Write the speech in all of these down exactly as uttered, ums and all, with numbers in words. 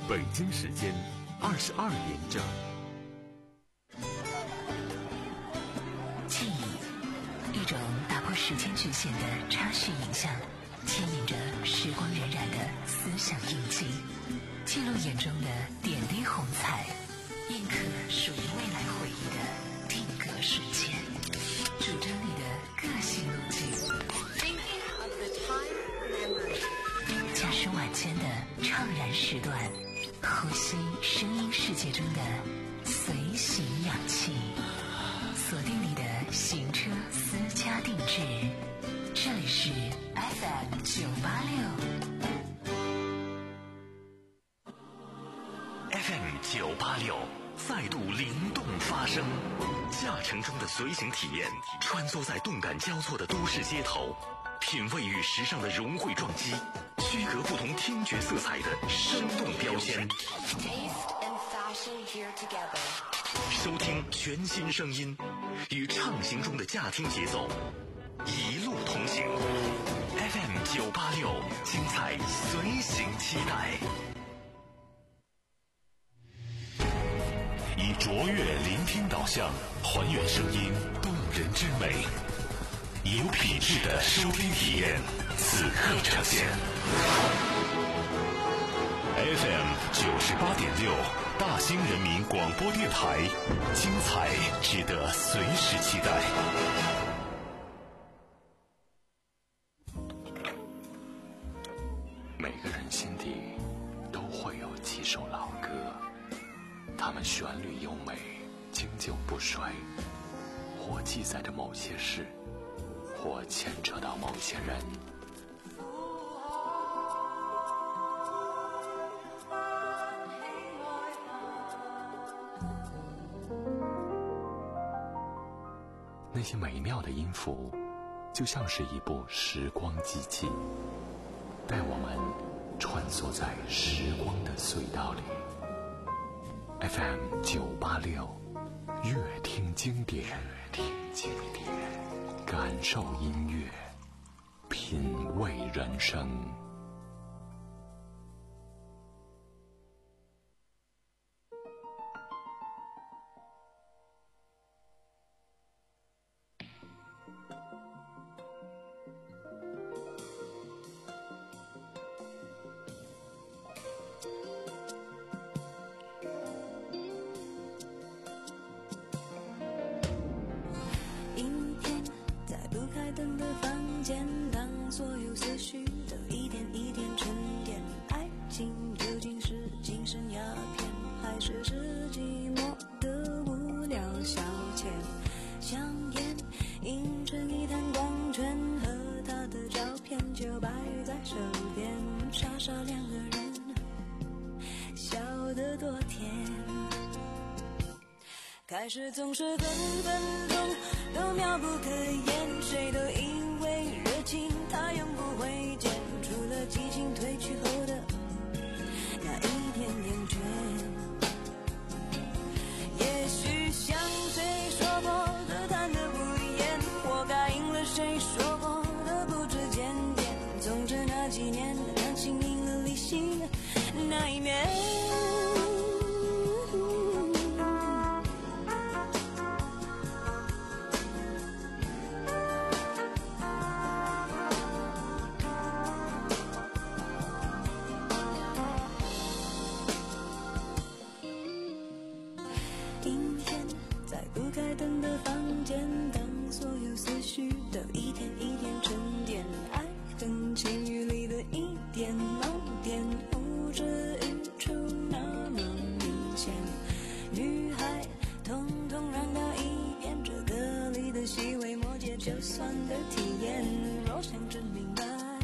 北京时间二十二点整。 记忆，一种打破时间局限的插叙影像，牵引着时光荏苒的思想印记，记录眼中的点滴红彩，印刻属于未来回忆的定格瞬间，主张你的个性路径。驾驶晚间的怅然时段，呼吸声音世界中的随行氧气，锁定你的行车私家定制，这里是 F M 九八六 F M 九八六再度灵动发声，驾乘中的随行体验，穿梭在动感交错的都市街头，品味与时尚的融汇撞击，区隔不同听觉色彩的生动标签，收听全新声音，与畅行中的驾听节奏一路同行。 F M 九八六，精彩随行期待。以卓越聆听导向，还原声音动人之美，有品质的收听体验，此刻呈现。F M 九十八点六，大兴人民广播电台，精彩值得随时期待。每个人心底都会有几首老歌，它们旋律优美，经久不衰，或记载着某些事，或牵扯到某些人。那些美妙的音符，就像是一部时光机器，带我们穿梭在时光的隧道里。F M 九八六，乐听经典，听经典，感受音乐，品味人生。 开始总是分分钟都妙不可言，谁都以为热情它永不会减，除了激情褪去后的那一点点倦。也许像谁说过的谈得不厌，活该应了谁说过的不知检点，总之那几年感情赢了理性那一面。就算的体验，若想真明白，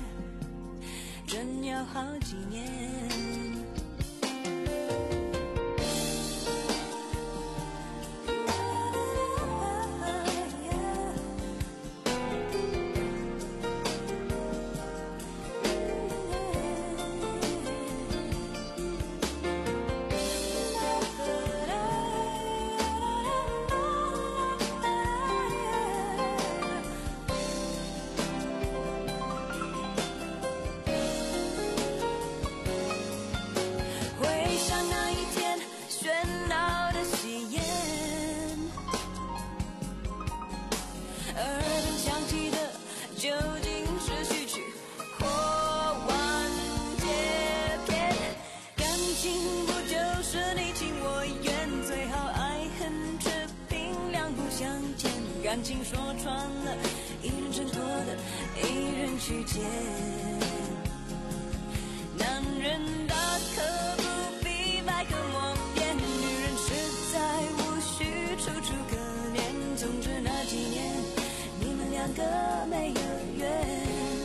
真要好几年。 感情说穿了，一人挣脱的，一人去捡。男人大可不必百口莫辩，女人实在无需楚楚可怜。总之那几年，你们两个没有缘。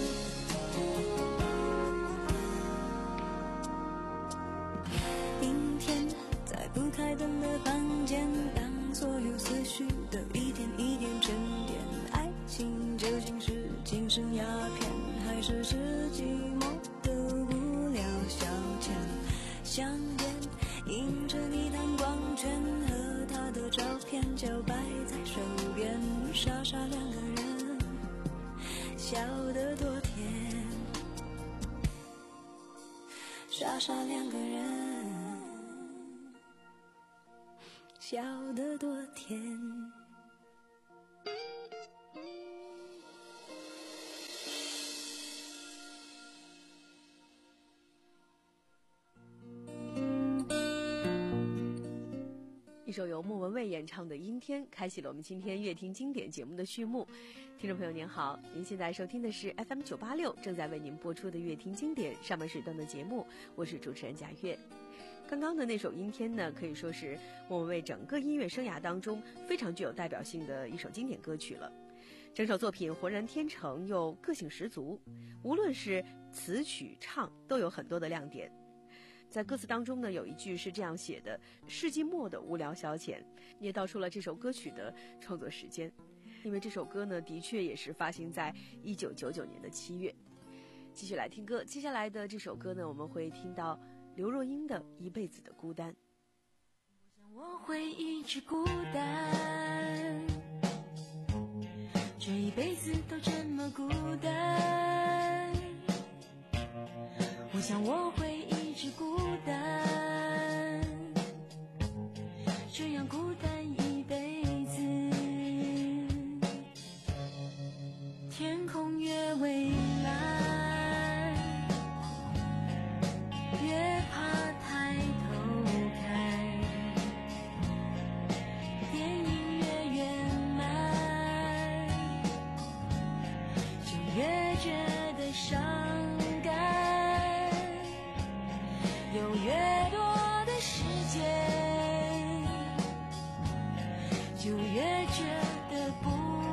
阴天，在不开灯的房间，当所有思绪都一点一点沉淀。爱情究竟是精神鸦片，还是是寂寞的无聊消遣？香烟映着你弹光圈和他的照片，就摆在手边，傻傻两个人，笑得多甜。傻傻两个人，笑得多甜。 一首由莫文蔚演唱的《阴天》开启了我们今天乐听经典节目的序幕。听众朋友您好，您现在收听的是 F M 九八六，正在为您播出的乐听经典上半时段的节目，我是主持人贾月。刚刚的那首《阴天》呢，可以说是莫文蔚整个音乐生涯当中非常具有代表性的一首经典歌曲了。整首作品浑然天成又个性十足，无论是词曲唱都有很多的亮点。在歌词当中呢，有一句是这样写的：世纪末的无聊消遣，也道出了这首歌曲的创作时间。因为这首歌呢，的确也是发行在一九九九年的七月。继续来听歌，接下来的这首歌呢，我们会听到刘若英的《一辈子的孤单》。 我想我会一直孤单，这一辈子都这么孤单。我想我会一直孤单，这样孤单一辈子。天空越蔚蓝，越怕抬头看，电影越圆满，就越觉得伤感。有越多的时间，就越觉得不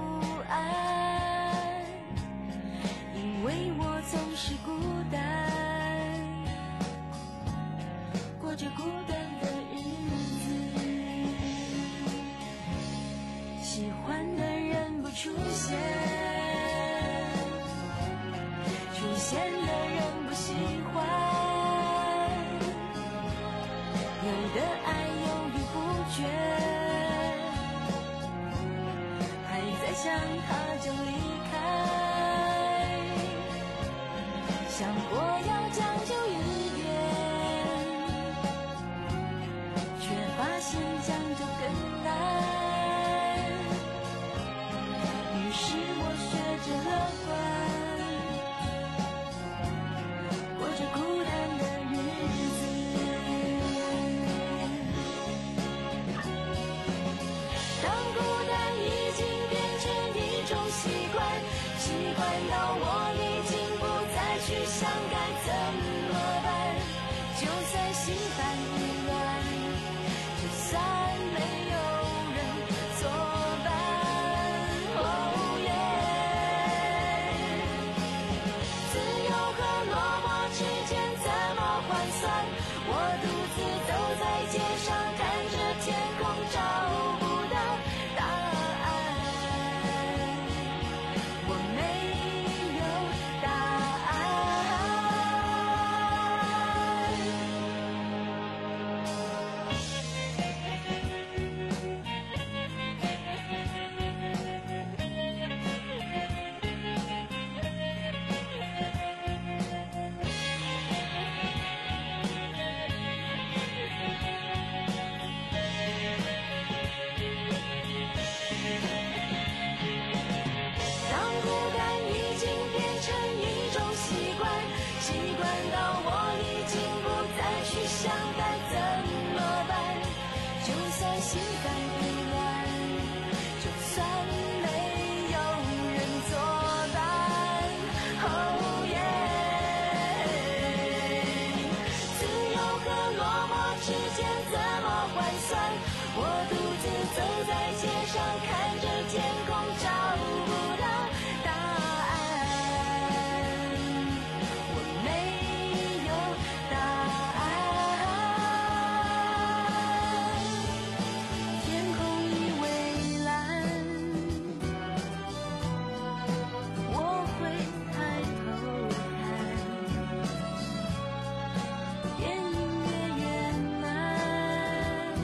安，因为我总是孤单，过着孤单的日子。喜欢的人不出现，出现的人不喜欢。有的爱犹豫不决，还在想他就离开，想过要将就一点，却发现将就更难。于是我学着乐观，过着孤单的日子。当孤单已经变成一种习惯，习惯到我已经不再去想该怎么办。就算心烦意乱，就算没有人作伴。哦耶，自由和落寞之间怎么换算？我独自走在街上，看着天空，找不到答案。我没有答案。当孤单已经变成一种习惯，习惯到我已经不再去想该怎么办。就算心烦意乱，就算没时间怎么换算？我独自走在街上，看着天空，找不到答案。我没有答案。天空已蔚蓝，我会抬头看，电影越圆满，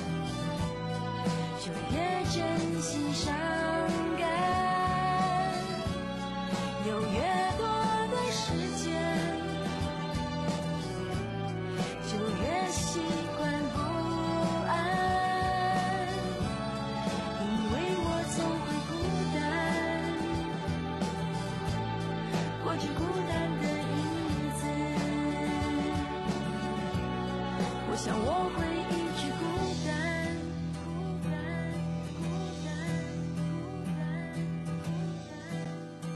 就越真心伤感。有越多的时间，就越习惯不安，因为我总会孤单，过着孤单的日子。我想我会一直孤单，孤单，孤单，孤单，孤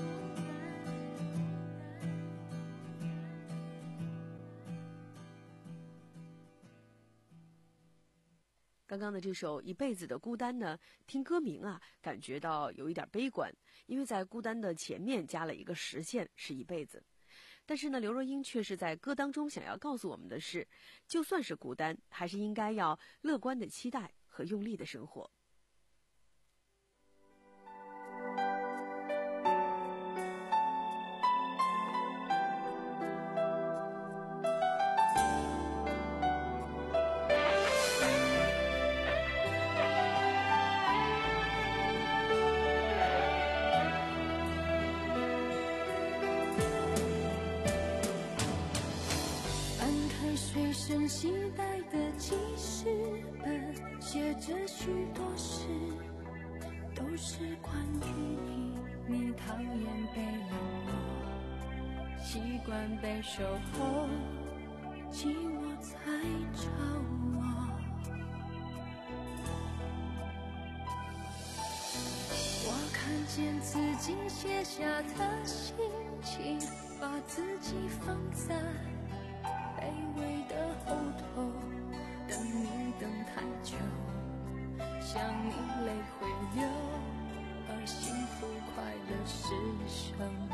刚刚的这首《一辈子的孤单》呢，听歌名啊，感觉到有一点悲观，因为在孤单的前面加了一个实现，是一辈子。但是呢，刘若英却是在歌当中想要告诉我们的是，就算是孤单，还是应该要乐观的期待和用力的生活。 随身携带的记事本，写着许多事，都是关于你。你讨厌被冷落，习惯被守候，寂寞才找我。我看见自己写下的心情，把自己放在卑微的后头，等你等太久，想你泪会流，而幸福快乐是什么？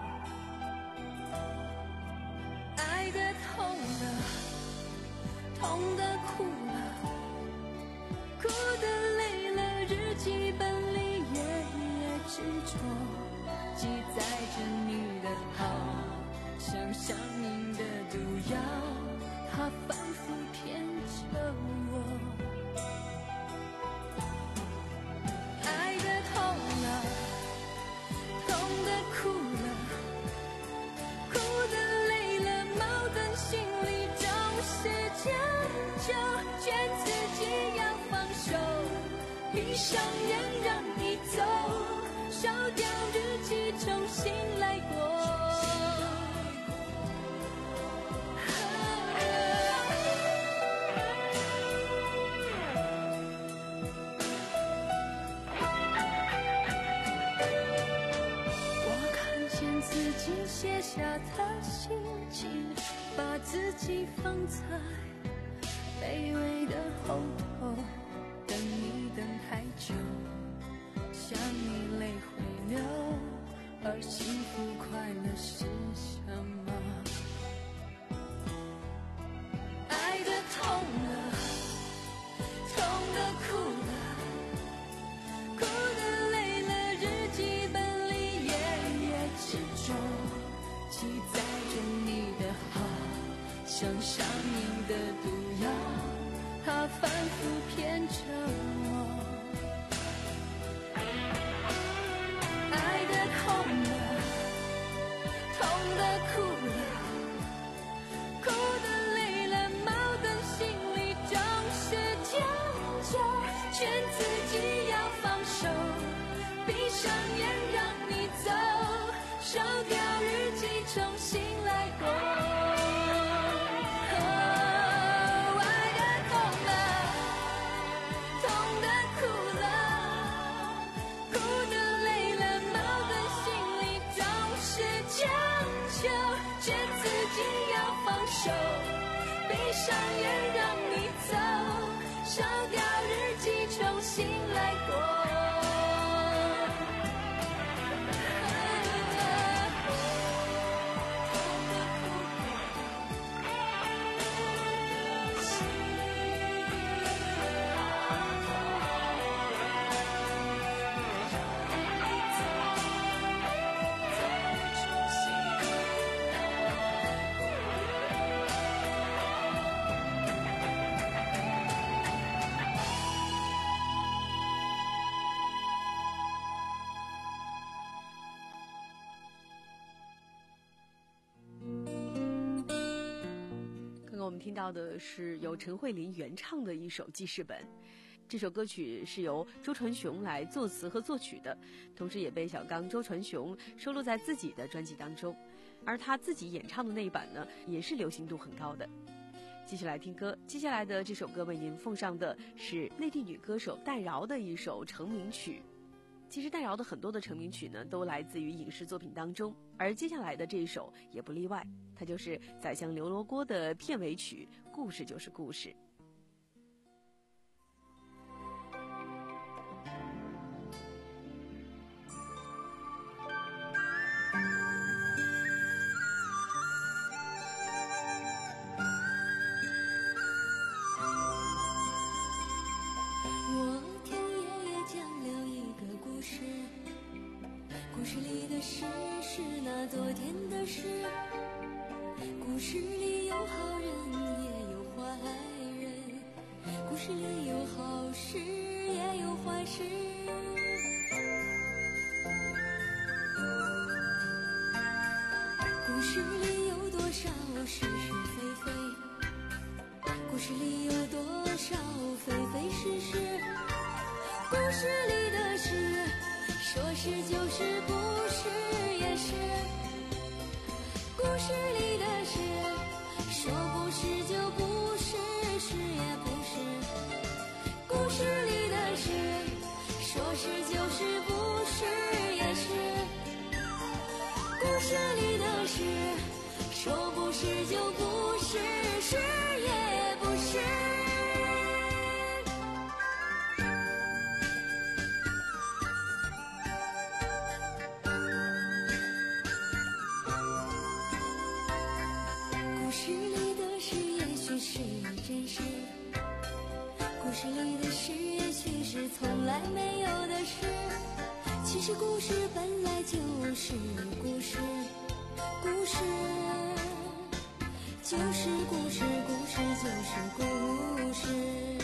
爱的痛了，痛的哭了，哭的累了，日记本里页页执着，记载着你的好，像上瘾的毒药，它反复骗着我。爱的痛了，痛的哭了，哭的累了，矛盾心里总是将就，劝自己要放手，闭上眼让你走，烧掉日记重新来过。写下的心情，把自己放在卑微的后头，等你等太久，想你泪会流，而幸福快乐是什么？爱的痛了，痛的哭了，哭的累了，日记本里页页执着，记载着你的好，像上瘾的毒药，它反复骗着我。爱的痛了，痛的哭了，哭的累了，矛盾心里总是将就，劝自己要放手，闭上眼让你走，烧掉日记重新来过。哦，爱的痛了，痛的哭了，哭的累了，矛盾心里总是将就，劝自己要放手，闭上眼让你走，烧掉日记，重新来过。 我们听到的是由陈慧琳原唱的一首记事本，这首歌曲是由周传雄来作词和作曲的，同时也被小刚周传雄收录在自己的专辑当中，而他自己演唱的那一版呢，也是流行度很高的。继续来听歌，接下来的这首歌为您奉上的是内地女歌手戴娆的一首成名曲。其实戴娆的很多的成名曲呢，都来自于影视作品当中，而接下来的这一首也不例外，它就是《宰相刘罗锅》的片尾曲《故事就是故事》。 故事里的事是那昨天的事，故事里有好人也有坏人，故事里有好事也有坏事。故事里有多少是是非非，故事里有多少非非是是，故事里的事说是就是，不是也是，故事里的事说不是就不是，是也不是，故事里的事说是就是，不是也是，故事里的事说不是就不是，是也不是。故事里的事也许是从来没有的事，其实故事本来就是故事，故事就是故事，故事就是故事。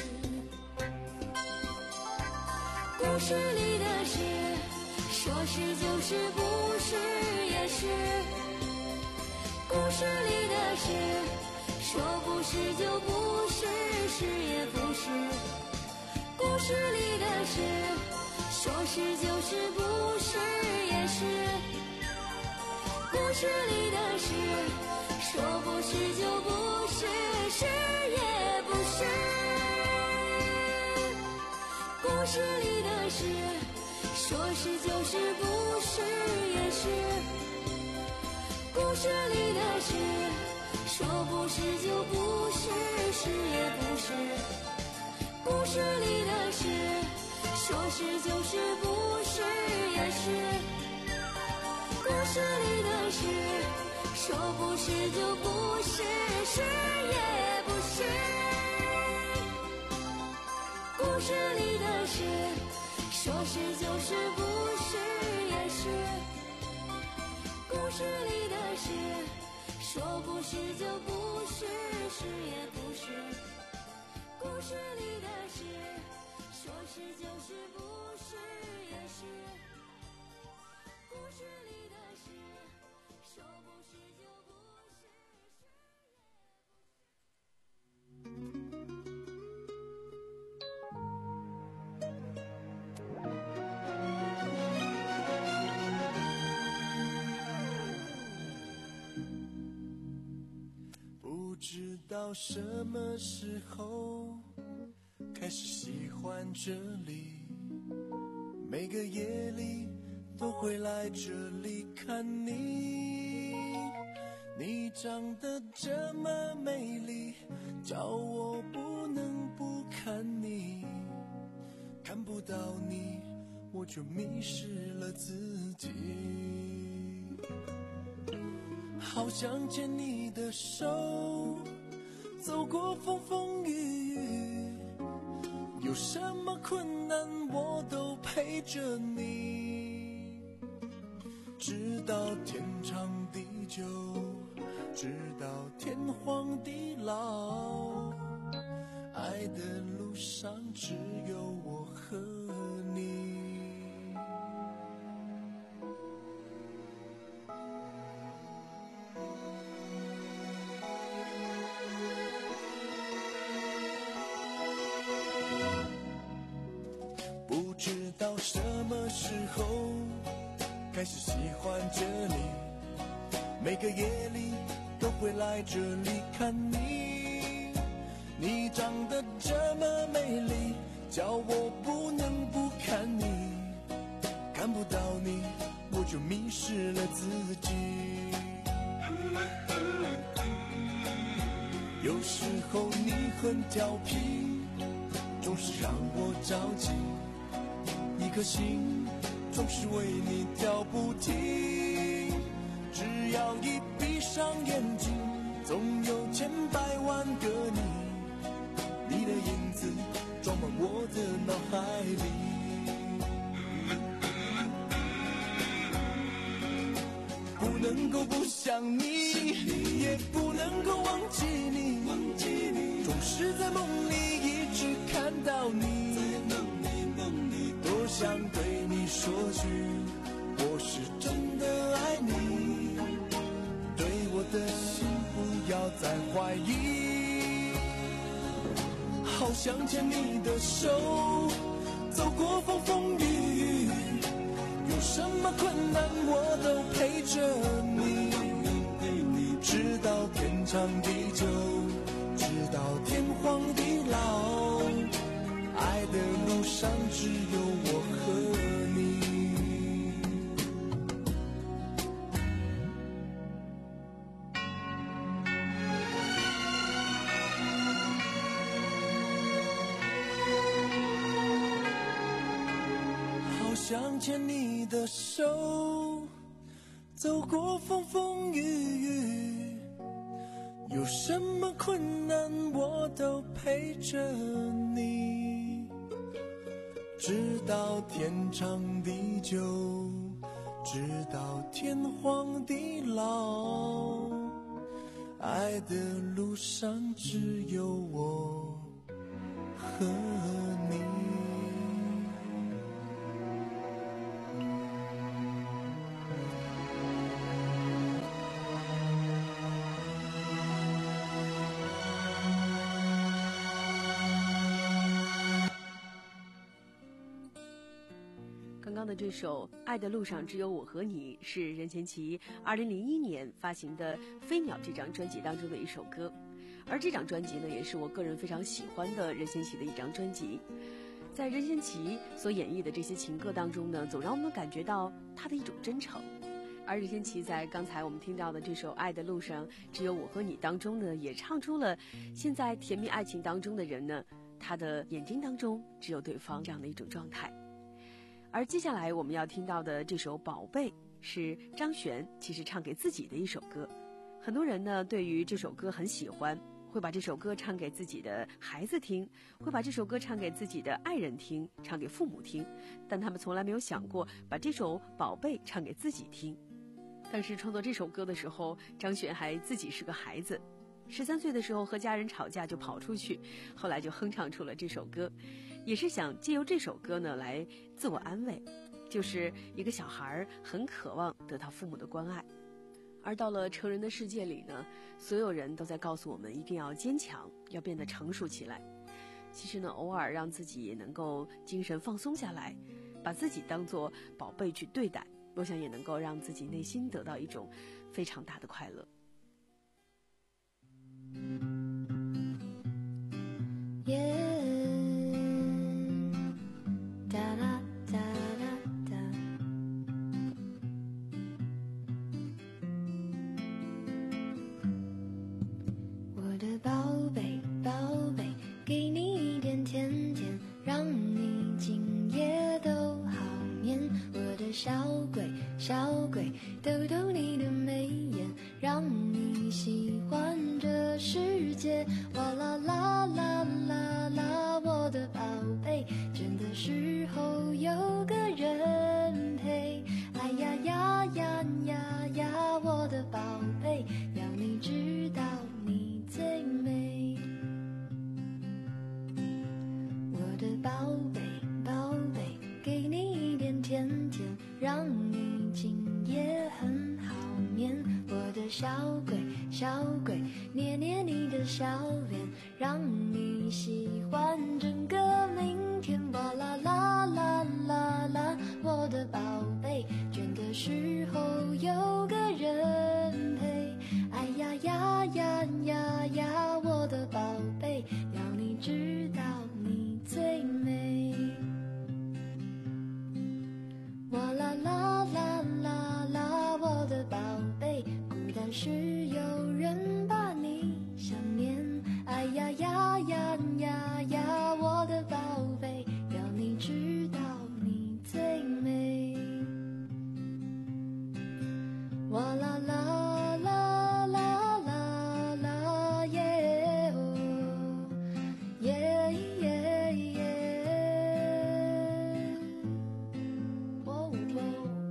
故事里的事说是就是，不是也是，故事里的事说不是就不是，是也不是，故事里的事说是就是，不是也是，故事里的事说不是就不是，是也不是，故事里的事说是就是，不是也是，故事里的事说不是就不是，是也不是，故事里的事说是就是，不是也是，故事里的事说不是就不是，是也不是，故事里的事说是就是，不是也是，故事里的事说不是就不是，是也不是，故事里的事说是就是，不是也是，故事里的事说不是就不是， 不知道什么时候开始喜欢这里，每个夜里都会来这里看你，你长得这么美丽，叫我不能就迷失了自己。好想牵你的手，走过风风雨雨，有什么困难我都陪着你，直到天长地久，直到天荒地老，爱的路上只有我和你。不知道什么时候开始喜欢这里，每个夜里都会来这里看你。你长得这么美丽，叫我不能不看你，看不到你我就迷失了自己。有时候你很调皮，总是让我着急，一颗心总是为你跳不停。只要一闭上眼睛，总有千百万个你，你的影子装满我的脑海里。不能够不想你，也不能够忘记你，总是在梦里一直看到你。多想对你说句，我是真的爱你，对我的心不要再怀疑。好想牵你的手，走过风风雨雨，有什么困难我都陪着你，直到天长地久，直到天荒地老，爱的路上只有我和你。好想牵你的手，走过风风雨雨，有什么困难我都陪着你，直到天长地久，直到天荒地老，爱的路上只有我和你。 刚刚的这首《爱的路上只有我和你》是任贤齐二零零一年发行的《飞鸟》这张专辑当中的一首歌，而这张专辑呢，也是我个人非常喜欢的任贤齐的一张专辑。在任贤齐所演绎的这些情歌当中呢，总让我们感觉到他的一种真诚。而任贤齐在刚才我们听到的这首《爱的路上只有我和你》当中呢，也唱出了现在甜蜜爱情当中的人呢，他的眼睛当中只有对方这样的一种状态。而接下来我们要听到的这首《宝贝》是张悬其实唱给自己的一首歌。很多人呢对于这首歌很喜欢，会把这首歌唱给自己的孩子听，会把这首歌唱给自己的爱人听，唱给父母听，但他们从来没有想过把这首《宝贝》唱给自己听。当时创作这首歌的时候，张悬还自己是个孩子，十三岁的时候和家人吵架就跑出去，后来就哼唱出了这首歌，也是想借由这首歌呢来自我安慰，就是一个小孩很渴望得到父母的关爱。而到了成人的世界里呢，所有人都在告诉我们一定要坚强，要变得成熟起来。其实呢，偶尔让自己也能够精神放松下来，把自己当作宝贝去对待，我想也能够让自己内心得到一种非常大的快乐。 我的宝贝宝贝，给你一点甜甜，让你今夜都好眠宝贝宝贝，给你一点甜甜，让你今夜很好眠。我的小鬼小鬼，捏捏你的小脸，让你喜欢整个明天。哇啦啦啦啦啦，我的宝贝，倦的时候有个人陪。哎呀呀呀呀呀，我的宝贝，要你知道你最美。哇啦啦啦啦啦，我的宝贝，孤单时有人把你想念。哎呀呀呀呀呀，我的宝贝，要你知道你最美。哇啦啦啦啦啦啦耶哦耶耶耶，哦哦，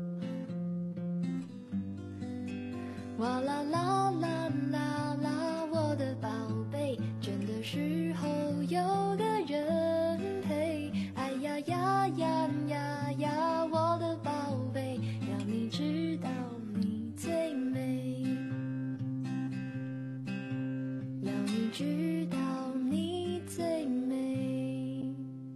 哇啦啦啦啦啦，我的宝贝，倦的时候有个人陪。哎呀呀呀呀呀，我的宝贝，要你知道你最美，要你知道你最美。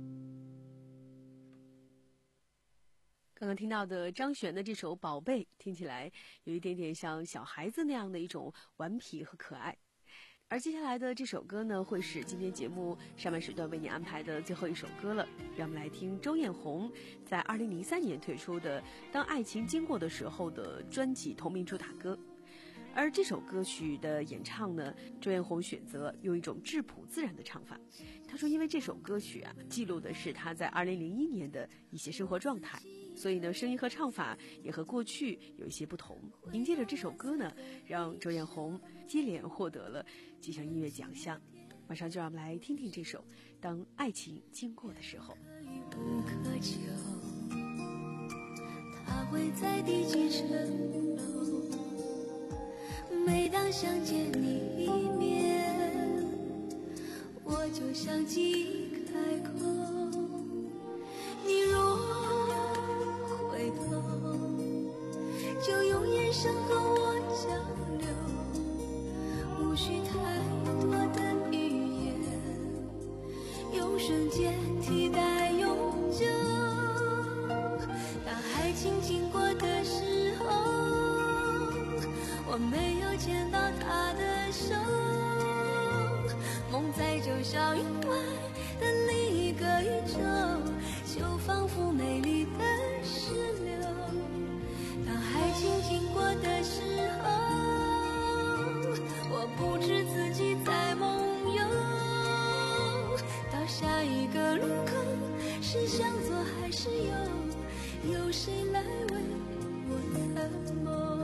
刚刚听到的张悬的这首《宝贝》，听起来有一点点像小孩子那样的一种顽皮和可爱。而接下来的这首歌呢，会是今天节目上半时段为你安排的最后一首歌了。让我们来听周艳红在二零零三年推出的《当爱情经过的时候》的专辑同名主打歌。而这首歌曲的演唱呢，周艳红选择用一种质朴自然的唱法。她说，因为这首歌曲啊，记录的是她在二零零一年的一些生活状态，所以呢，声音和唱法也和过去有一些不同。凭借着这首歌呢，让周艳红接连获得了几项音乐奖项。马上就让我们来听听这首《当爱情经过的时候》。 不可求，他会在第几层楼？每当想见你一面，我就想寄开口。你若回头，就用眼神和我交流，无需太多的语言，用瞬间替代永久。当爱情经过的时候，我没有牵到他的手，梦在九霄云外的另一个宇宙，就仿佛美丽的石榴。当爱情经过的时候，我不知自己在梦游。到下一个路口，是向左还是右？有谁来为我参谋？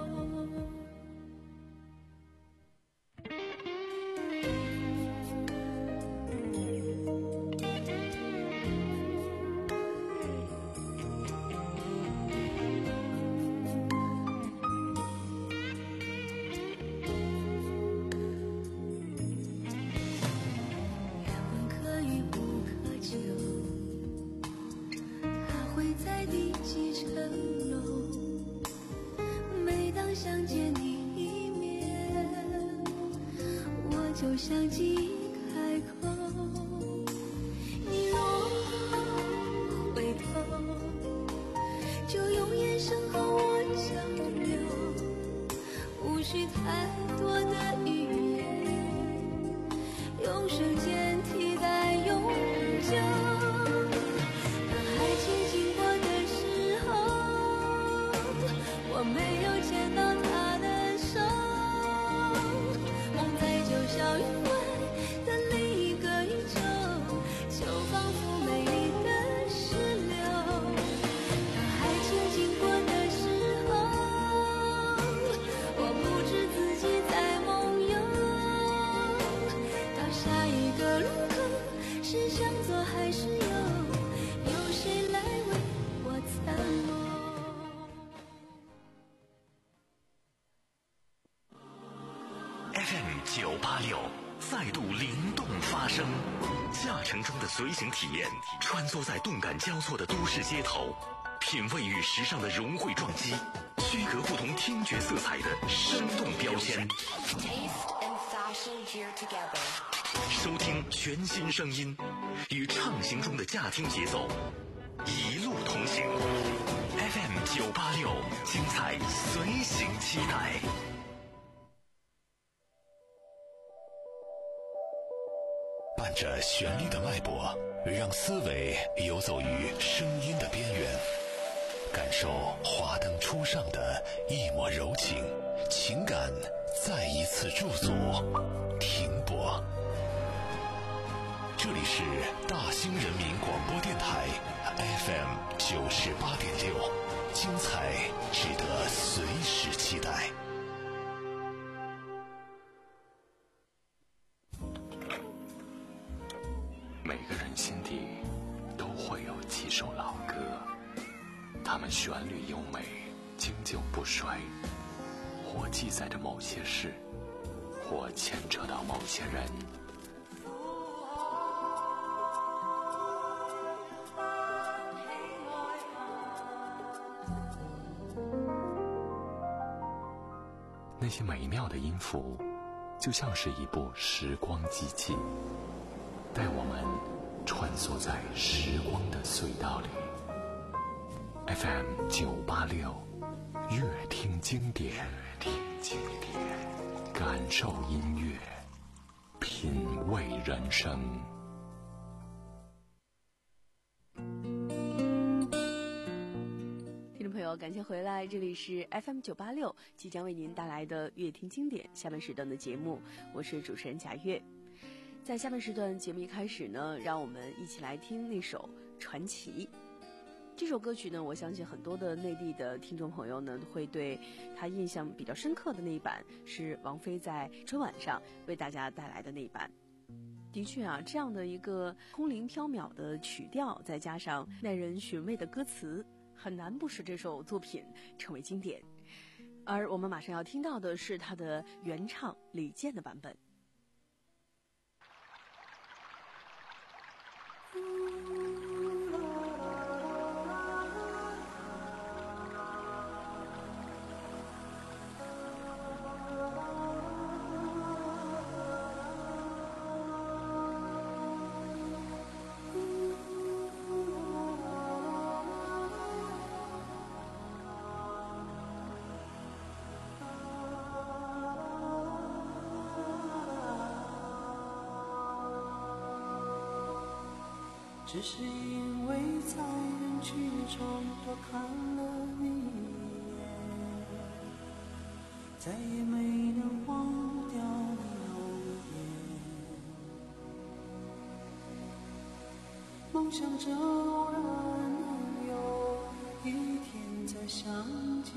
想见你一面，我就想寄开口。你若回头，就用眼神和我交流，无需太多的语言，用瞬间替代永久。当爱情经过的时候，我没有牵到他的手，梦在九霄云外的另一个宇宙，就仿佛美丽的石榴。当爱情经过的时候，我不知自己在梦游。到下一个路口，是向左还是右？有谁来为我参谋 ？F M 九八六再度灵动发声， 驾乘中的随行体验，穿梭在动感交错的都市街头，品味与时尚的融汇撞击，区隔不同听觉色彩的生动标签。收听全新声音，与畅行中的驾听节奏一路同行。F M 九八六，精彩随行期待。 伴着旋律的脉搏，让思维游走于声音的边缘，感受华灯初上的一抹柔情，情感再一次驻足停泊。这里是大兴人民广播电台 F M 九十八点六，精彩值得随时期待。 每个人心底都会有几首老歌，它们旋律优美，经久不衰，或记载着某些事，或牵扯到某些人。那些美妙的音符，就像是一部时光机器，带我们穿梭在时光的隧道里。 F M 九八六，乐听经典，乐听经典，感受音乐，品味人生。 听众朋友，感谢回来，这里是 F M 九八六，即将为您带来的乐听经典下半时段的节目，我是主持人贾月。在下半时段节目一开始呢，让我们一起来听那首《传奇》。这首歌曲呢，我相信很多的内地的听众朋友呢，会对他印象比较深刻的那一版是王菲在春晚上为大家带来的那一版。的确啊，这样的一个空灵飘渺的曲调，再加上耐人寻味的歌词，很难不使这首作品成为经典。而我们马上要听到的是他的原唱李健的版本。 只是因为在人群中多看了你一眼，再也没能忘掉你容颜。梦想着偶然能有一天再相见，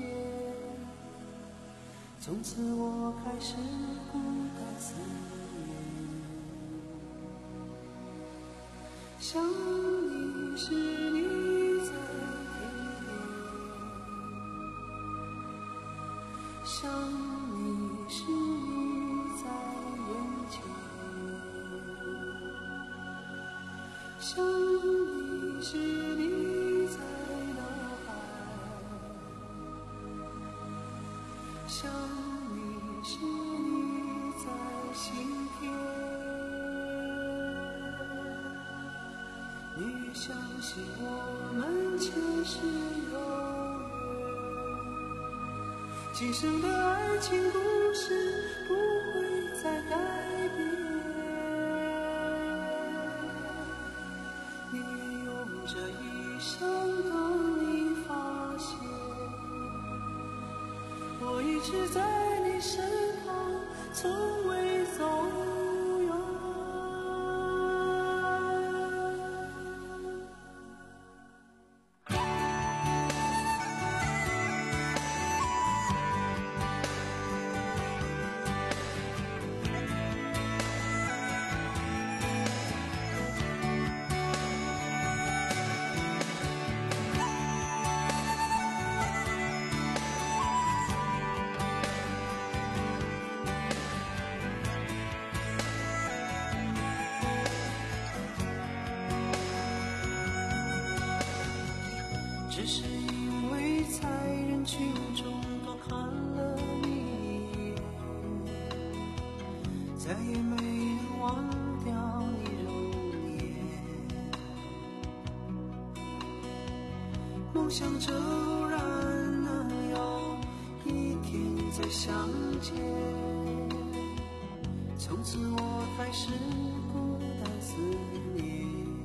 从此我开始孤单思念。想你时你在天边，想你时你在眼前，想你时你在脑海，想你时你在心田。你相信我们前世有缘，今生的爱情故事不会再改变。你用这一生等你发现，我一直在你身旁，从未走远。 只是因为在人群中多看了你一眼，再也没能忘掉你容颜。梦想着偶然能有一天再相见，从此我开始孤单思念。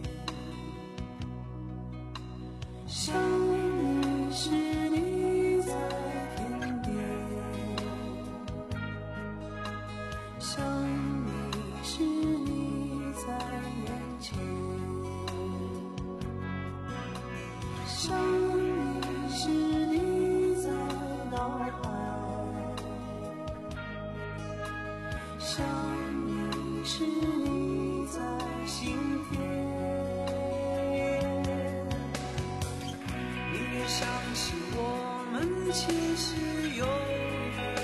想你时你在天边，想你时你在眼前，想你时你在脑海，想你时你在心田。相信我们前世有缘，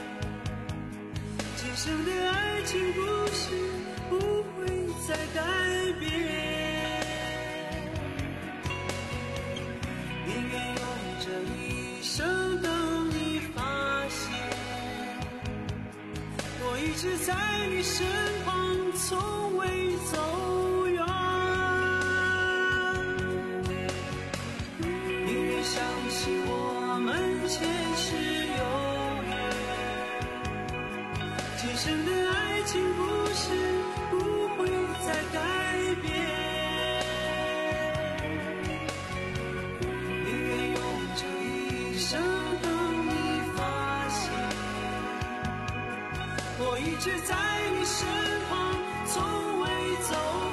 今生的爱情故事不会再改变。宁愿用这一生等你发现，我一直在你身旁，从未走远。相信我们前世有缘，今生的爱情故事不会再改变。宁愿用这一生等你发现，我一直在你身旁，从未走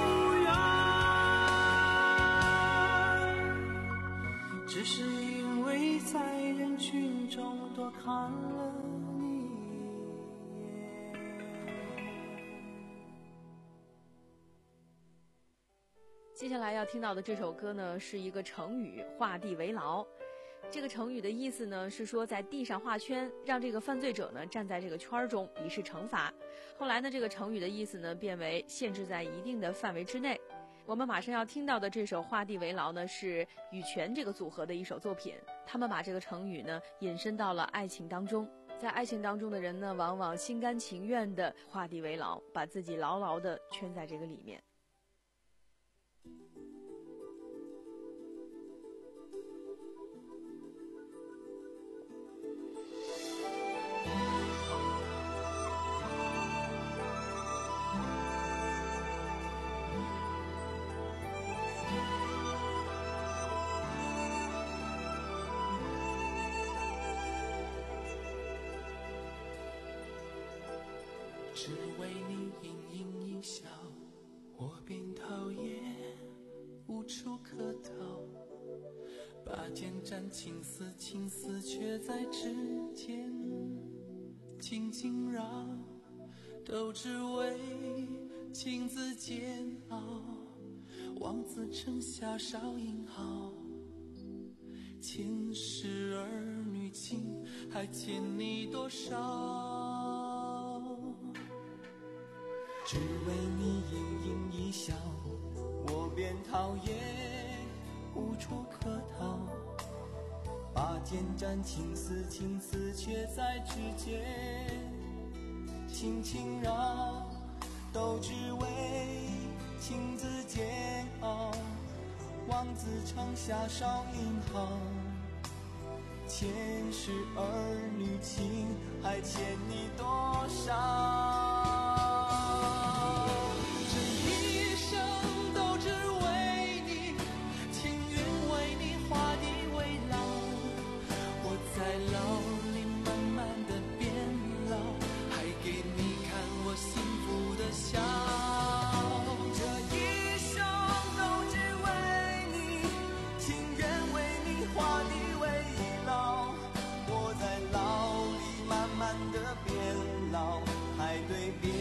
远。只是因为在人群中多看了你一眼。 接下来要听到的这首歌呢，是一个成语“画地为牢”。这个成语的意思呢，是说在地上画圈，让这个犯罪者呢站在这个圈中，以示惩罚。后来呢，这个成语的意思呢，变为限制在一定的范围之内。我们马上要听到的这首《画地为牢》呢，是羽泉这个组合的一首作品。他们把这个成语呢引申到了爱情当中。在爱情当中的人呢，往往心甘情愿地画地为牢，把自己牢牢地圈在这个里面。 只为你盈盈一笑，我便讨厌，无处可逃。拔剑斩情丝，情丝却在指尖轻轻绕，都只为情字煎熬。望子成霞少英豪，前世儿女情还欠你多少？只为你盈盈一笑，我便讨厌，无处可逃。拔剑斩情丝，情丝却在指尖轻轻绕，都只为情字煎熬。望子成霞少英豪，前世儿女情还欠你多少？对别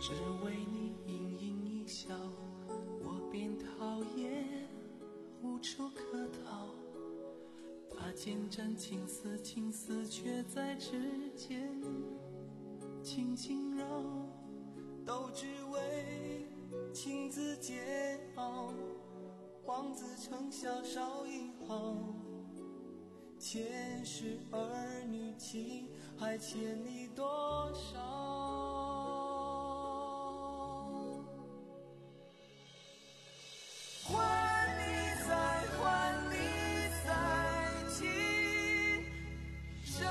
只为你盈盈一笑，我便讨厌，无处可逃。把剑斩情丝，情丝却在指尖轻轻绕，都只为情字煎熬。望子成小少一号，前世儿女情还欠你多少？还你再还你再情深。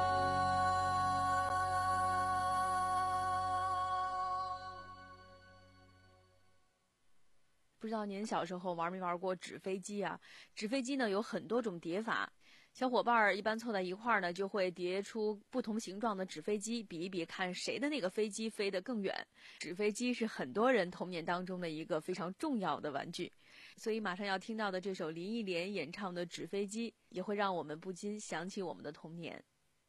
不知道您小时候玩没玩过纸飞机啊？纸飞机呢有很多种叠法，小伙伴儿一般凑在一块儿呢，就会叠出不同形状的纸飞机，比一比看谁的那个飞机飞得更远。纸飞机是很多人童年当中的一个非常重要的玩具，所以马上要听到的这首林忆莲演唱的《纸飞机》，也会让我们不禁想起我们的童年。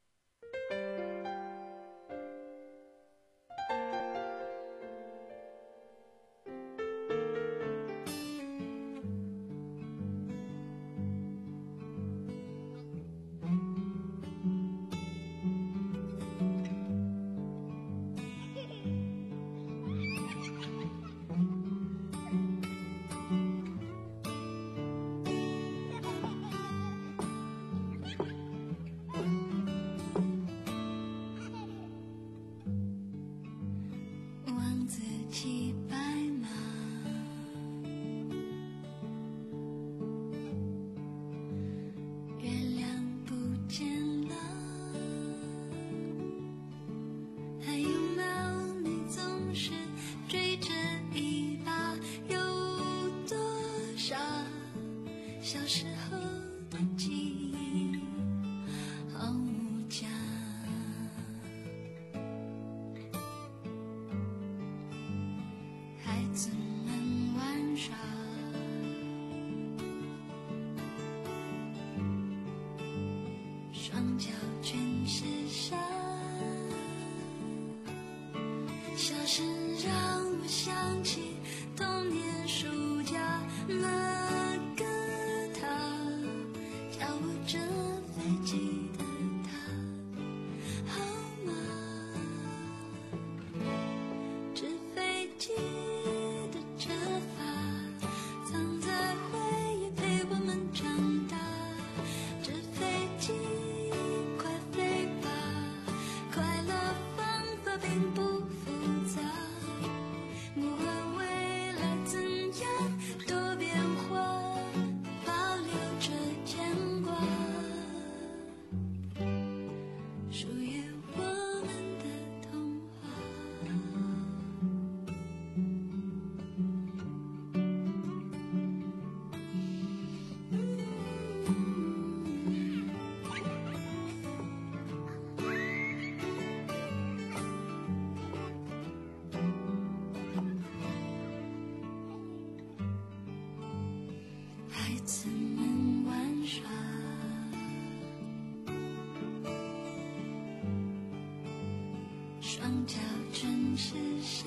双脚真是傻，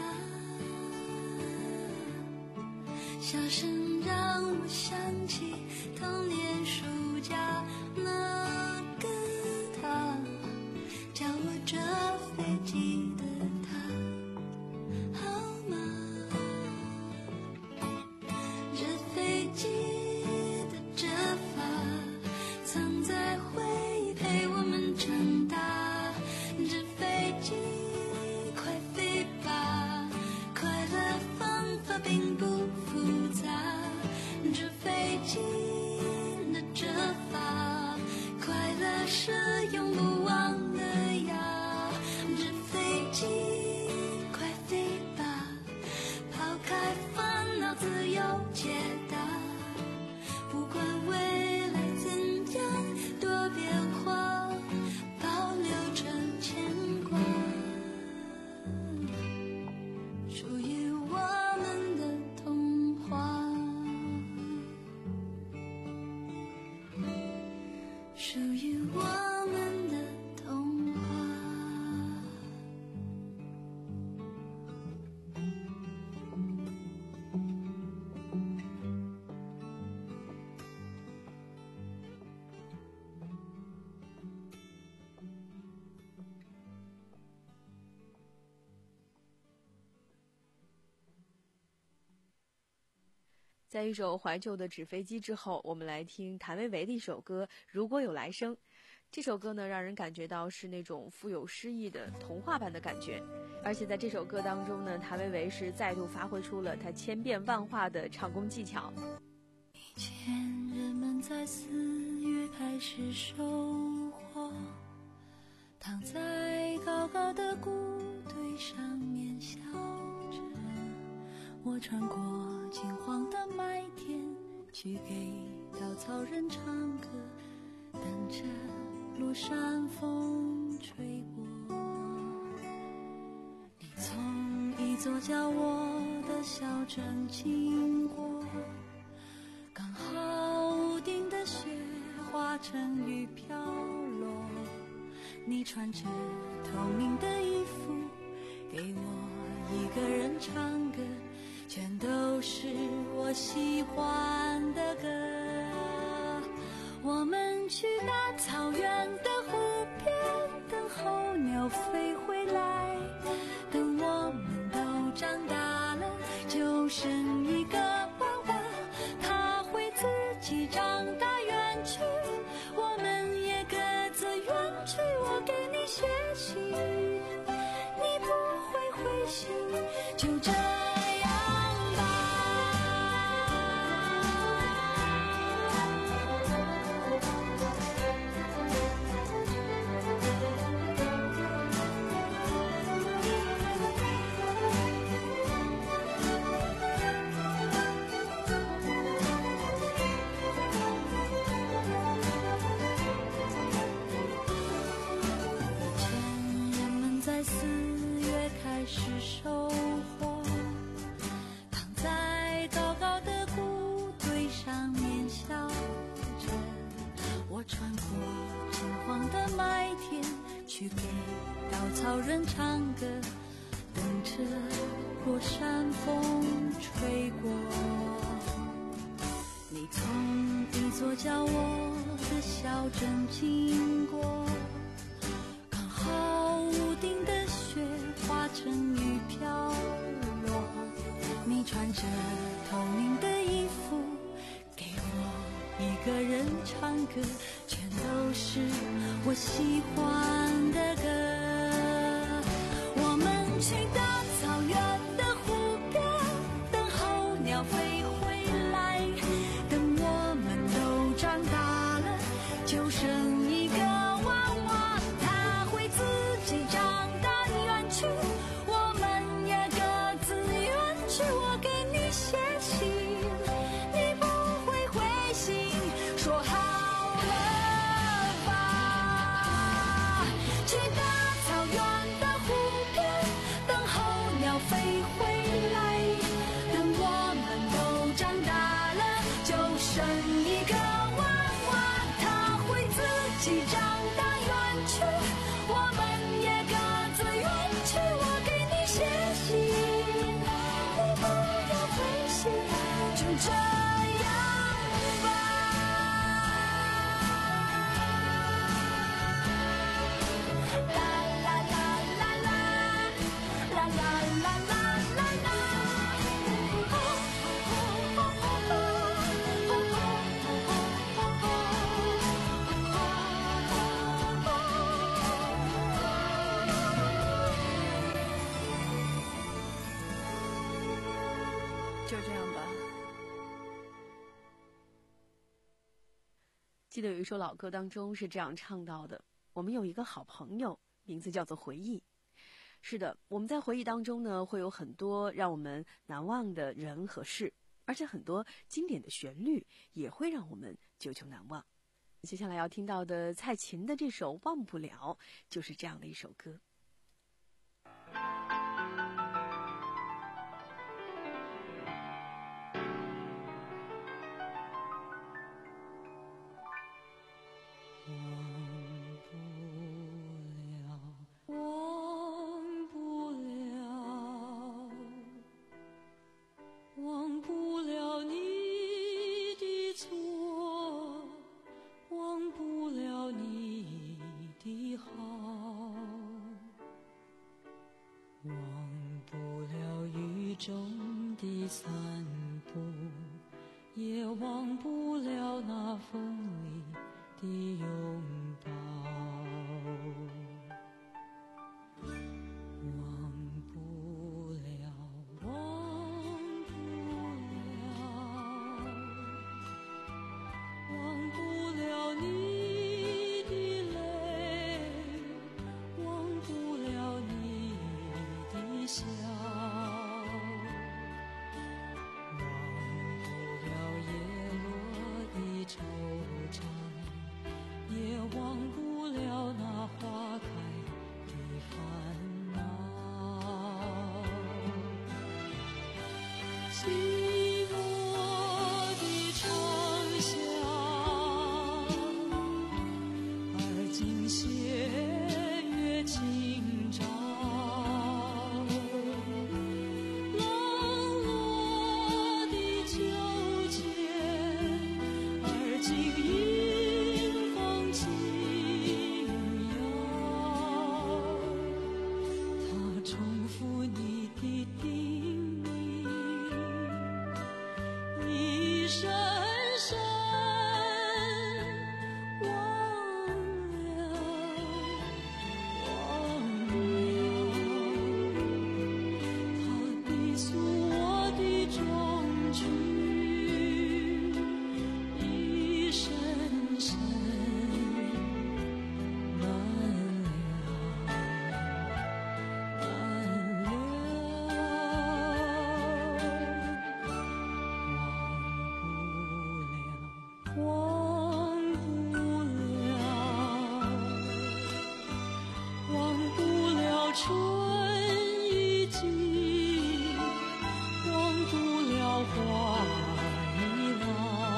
笑声让我想起童年暑假那个他，教我折飞机的他，好吗？折飞机的折法，藏在回忆陪我们长大，折飞机快飞吧，快乐方法并不复杂，折飞机的折法，快乐是永不忘的呀，折飞在一首怀旧的纸飞机之后，我们来听谭维维的一首歌《如果有来生》。这首歌呢，让人感觉到是那种富有诗意的童话般的感觉，而且在这首歌当中呢，谭维维是再度发挥出了他千变万化的唱功技巧。 以前人们在四月开始收获，躺在高高的谷堆上面笑着，我穿过金黄的麦田，去给稻草人唱歌，等着落山风吹过。你从一座叫我的小镇经过，刚好屋顶的雪化成雨飘落，你穿着透明的衣服给我一个人唱歌，全都是我喜欢的歌。我们去大草原的湖边，等候鸟飞回来，等我们都长大了，就剩一个娃娃，他会自己长大远去，我们也各自远去。我给你写信，你不会回信，就这样。去给稻草人唱歌，等着落山风吹过。你从一座叫我的小镇经过，刚好屋顶的雪化成雨飘落，你穿着透明的衣服给我一个人唱歌，全都是我喜欢的歌。我们去大草原的湖边，等候鸟飞回来，等我们都长大了，就剩一个娃娃，他会自己长大远去，我们也各自远去。我给你写信，你不会回信，说好记得有一首老歌当中是这样唱到的：我们有一个好朋友，名字叫做回忆。是的，我们在回忆当中呢，会有很多让我们难忘的人和事，而且很多经典的旋律也会让我们久久难忘。接下来要听到的蔡琴的这首《忘不了》就是这样的一首歌。 中的散步， 也忘不了那风里的拥抱，忘不了，忘不了，忘不了你的泪，忘不了你的笑，惆怅，也忘不了那花开的烦恼。寂寞的长巷，而今斜月清照，冷落的秋千，而今迎风轻摇，它重复你的叮咛，一声声忘了，忘了，它低诉我的衷曲，一声声难了，难了，忘不了，忘不了春已尽，忘不了花已老，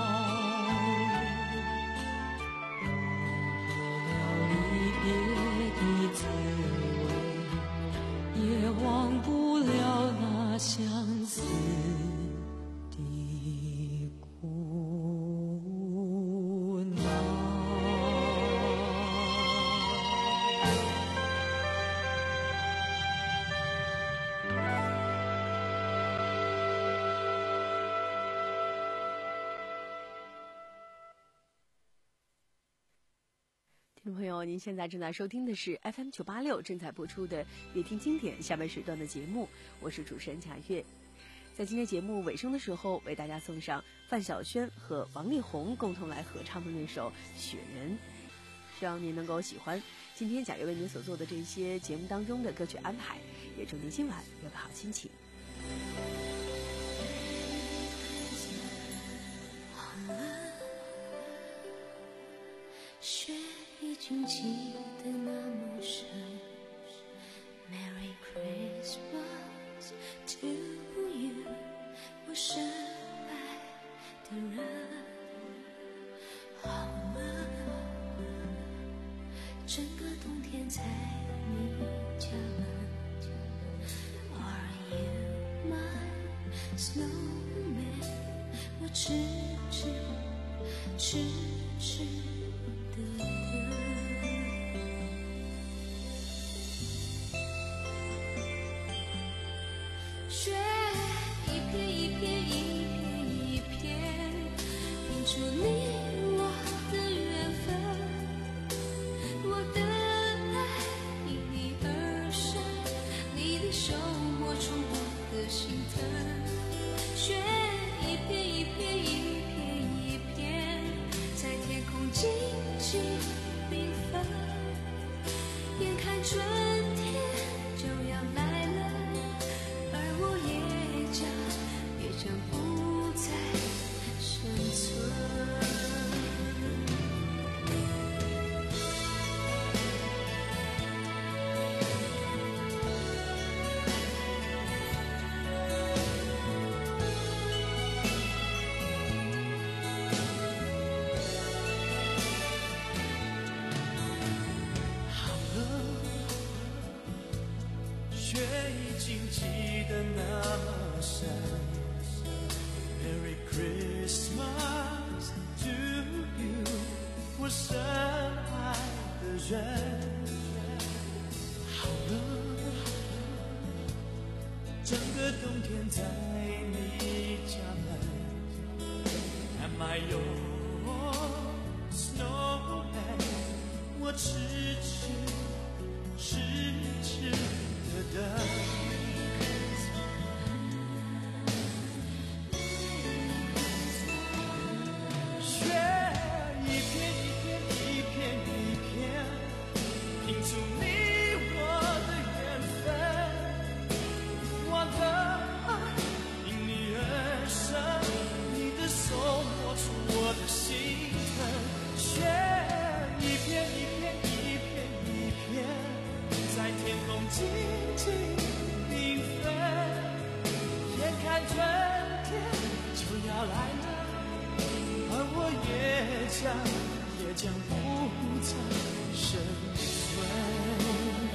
忘不了离别的滋味，也忘不了那相思的苦恼。 听众朋友，您现在正在收听的是 F M 九八六正在播出的《乐听经典》下半时段的节目，我是主持人贾月。在今天节目尾声的时候，为大家送上范晓萱和王力宏共同来合唱的那首《雪人》，希望您能够喜欢。今天贾月为您所做的这些节目当中的歌曲安排，也祝您今晚有个好心情。 雪已经积得那么深 Merry Christmas to you 我深爱的人，好吗？整个冬天在你家门 Are you my snowman 我痴痴痴痴的等，雪一片一片一片一片拼出你我的缘分，我的爱因你而生，你的手摸出我的心疼，雪一片一片一片一片在天空静静缤纷，眼看春天就要来了，而我也将也将不再生存。 还有 snowman， 我痴痴痴痴的等。雪一片一片一片一片，拼出你我的缘分。我的爱因你而生，你的手摸出我的心疼。雪一片一片一片一片，在天空静静缤纷。眼看春天就要来了，而我也将也将不再生存。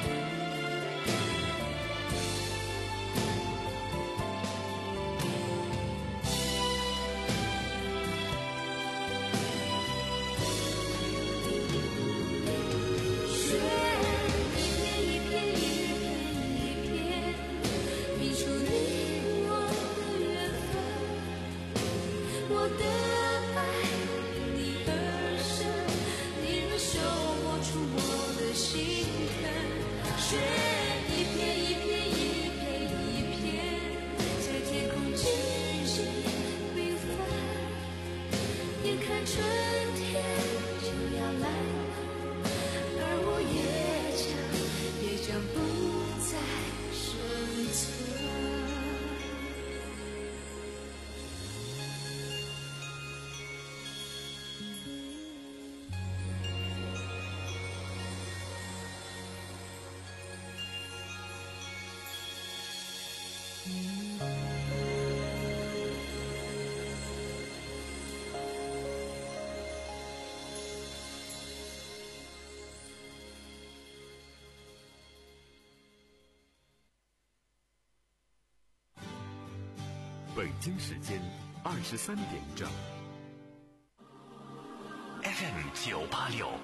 北京时间二十三点整。F M 九八六